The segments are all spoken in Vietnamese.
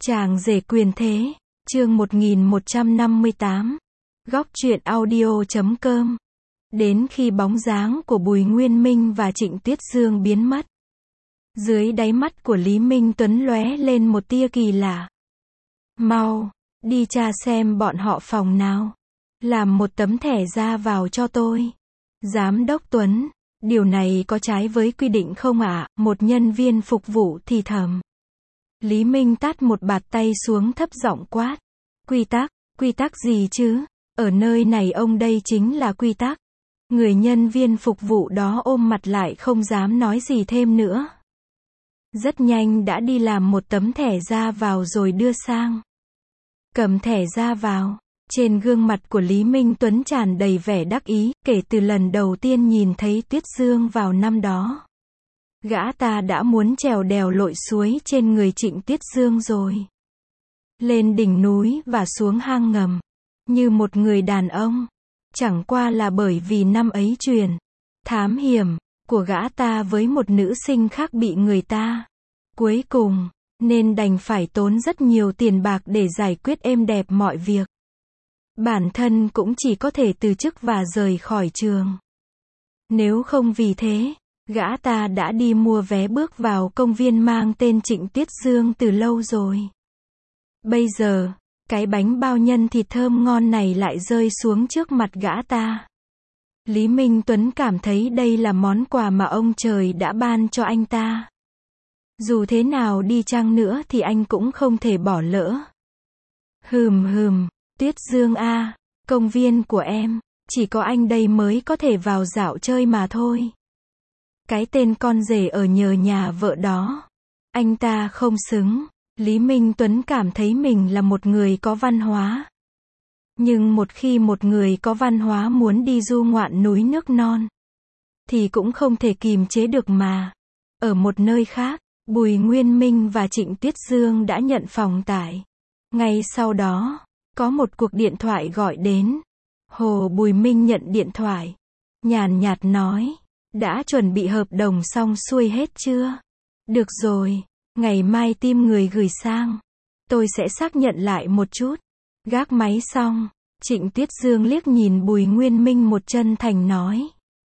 Chàng rể quyền thế, chương 1158. Góc truyện audio.com. Đến khi bóng dáng của Bùi Nguyên Minh và Trịnh Tuyết Dương biến mất, dưới đáy mắt của Lý Minh Tuấn lóe lên một tia kỳ lạ. Mau, đi tra xem bọn họ phòng nào. Làm một tấm thẻ ra vào cho tôi. Giám đốc Tuấn, điều này có trái với quy định không ạ? Một nhân viên phục vụ thì thầm. Lý Minh tát một bạt tay xuống thấp giọng quát. Quy tắc gì chứ? Ở nơi này ông đây chính là quy tắc. Người nhân viên phục vụ đó ôm mặt lại không dám nói gì thêm nữa. Rất nhanh đã đi làm một tấm thẻ ra vào rồi đưa sang. Cầm thẻ ra vào. Trên gương mặt của Lý Minh Tuấn tràn đầy vẻ đắc ý, kể từ lần đầu tiên nhìn thấy Tuyết Dương vào năm đó. Gã ta đã muốn trèo đèo lội suối trên người Trịnh Tuyết Dương rồi. Lên đỉnh núi và xuống hang ngầm. Như một người đàn ông. Chẳng qua là bởi vì năm ấy truyền thám hiểm của gã ta với một nữ sinh khác bị người ta cuối cùng, nên đành phải tốn rất nhiều tiền bạc để giải quyết êm đẹp mọi việc. Bản thân cũng chỉ có thể từ chức và rời khỏi trường. Nếu không vì thế, gã ta đã đi mua vé bước vào công viên mang tên Trịnh Tuyết Dương từ lâu rồi. Bây giờ, cái bánh bao nhân thịt thơm ngon này lại rơi xuống trước mặt gã ta. Lý Minh Tuấn cảm thấy đây là món quà mà ông trời đã ban cho anh ta. Dù thế nào đi chăng nữa thì anh cũng không thể bỏ lỡ. Tuyết Dương à, công viên của em, chỉ có anh đây mới có thể vào dạo chơi mà thôi. Cái tên con rể ở nhờ nhà vợ đó, anh ta không xứng. Lý Minh Tuấn cảm thấy mình là một người có văn hóa. Nhưng một khi một người có văn hóa muốn đi du ngoạn núi nước non, thì cũng không thể kìm chế được mà. Ở một nơi khác, Bùi Nguyên Minh và Trịnh Tuyết Dương đã nhận phòng tải. Ngay sau đó, có một cuộc điện thoại gọi đến. Hồ Bùi Minh nhận điện thoại. Nhàn nhạt nói, đã chuẩn bị hợp đồng xong xuôi hết chưa? Được rồi, ngày mai team người gửi sang. Tôi sẽ xác nhận lại một chút. Gác máy xong, Trịnh Tuyết Dương liếc nhìn Bùi Nguyên Minh một chân thành nói.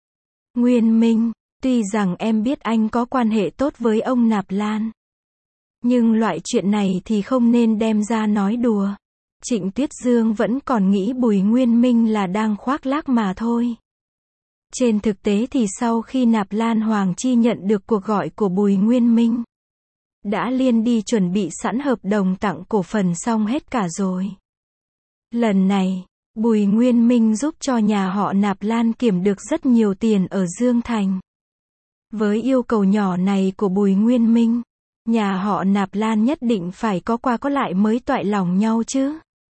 Nguyên Minh, tuy rằng em biết anh có quan hệ tốt với ông Nạp Lan, nhưng loại chuyện này thì không nên đem ra nói đùa. Trịnh Tuyết Dương vẫn còn nghĩ Bùi Nguyên Minh là đang khoác lác mà thôi. Trên thực tế thì sau khi Nạp Lan Hoàng Chi nhận được cuộc gọi của Bùi Nguyên Minh, đã liền đi chuẩn bị sẵn hợp đồng tặng cổ phần xong hết cả rồi. Lần này, Bùi Nguyên Minh giúp cho nhà họ Nạp Lan kiếm được rất nhiều tiền ở Dương Thành. Với yêu cầu nhỏ này của Bùi Nguyên Minh, nhà họ Nạp Lan nhất định phải có qua có lại mới toại lòng nhau chứ.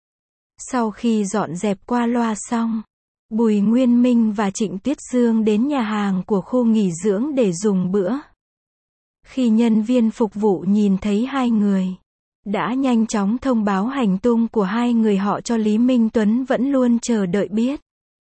Sau khi dọn dẹp qua loa xong, Bùi Nguyên Minh và Trịnh Tuyết Dương đến nhà hàng của khu nghỉ dưỡng để dùng bữa. Khi nhân viên phục vụ nhìn thấy hai người, đã nhanh chóng thông báo hành tung của hai người họ cho Lý Minh Tuấn vẫn luôn chờ đợi biết.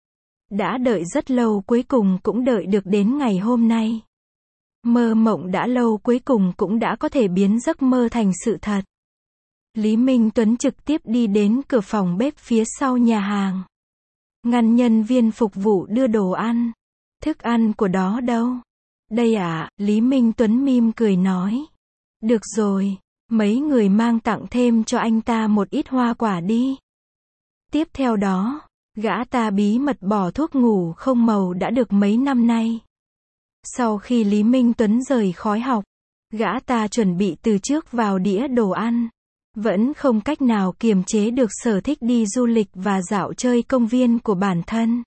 Đã đợi rất lâu cuối cùng cũng đợi được đến ngày hôm nay. Mơ mộng đã lâu cuối cùng cũng đã có thể biến giấc mơ thành sự thật. Lý Minh Tuấn trực tiếp đi đến cửa phòng bếp phía sau nhà hàng. Ngăn nhân viên phục vụ đưa đồ ăn. Thức ăn của đó đâu? Đây ạ, Lý Minh Tuấn mỉm cười nói. Được rồi, mấy người mang tặng thêm cho anh ta một ít hoa quả đi. Tiếp theo đó, gã ta bí mật bỏ thuốc ngủ không màu đã được mấy năm nay. Sau khi Lý Minh Tuấn rời khỏi học, gã ta chuẩn bị từ trước vào đĩa đồ ăn. Vẫn không cách nào kiềm chế được sở thích đi du lịch và dạo chơi công viên của bản thân.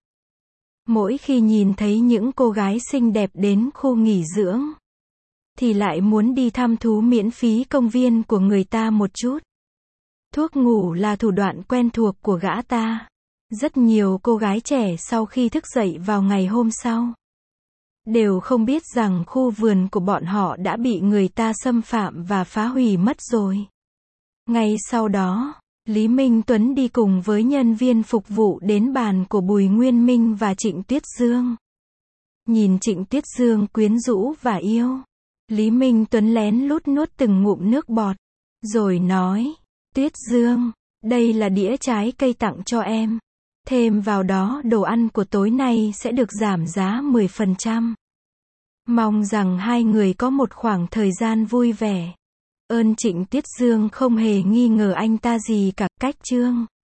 Mỗi khi nhìn thấy những cô gái xinh đẹp đến khu nghỉ dưỡng, thì lại muốn đi thăm thú miễn phí công viên của người ta một chút. Thuốc ngủ là thủ đoạn quen thuộc của gã ta. Rất nhiều cô gái trẻ sau khi thức dậy vào ngày hôm sau, đều không biết rằng khu vườn của bọn họ đã bị người ta xâm phạm và phá hủy mất rồi. Ngay sau đó, Lý Minh Tuấn đi cùng với nhân viên phục vụ đến bàn của Bùi Nguyên Minh và Trịnh Tuyết Dương. Nhìn Trịnh Tuyết Dương quyến rũ và yêu, Lý Minh Tuấn lén lút nuốt từng ngụm nước bọt. Rồi nói, Tuyết Dương, đây là đĩa trái cây tặng cho em. Thêm vào đó đồ ăn của tối nay sẽ được giảm giá 10%. Mong rằng hai người có một khoảng thời gian vui vẻ. Ơn Trịnh Tuyết Dương không hề nghi ngờ anh ta gì cả, cách Trương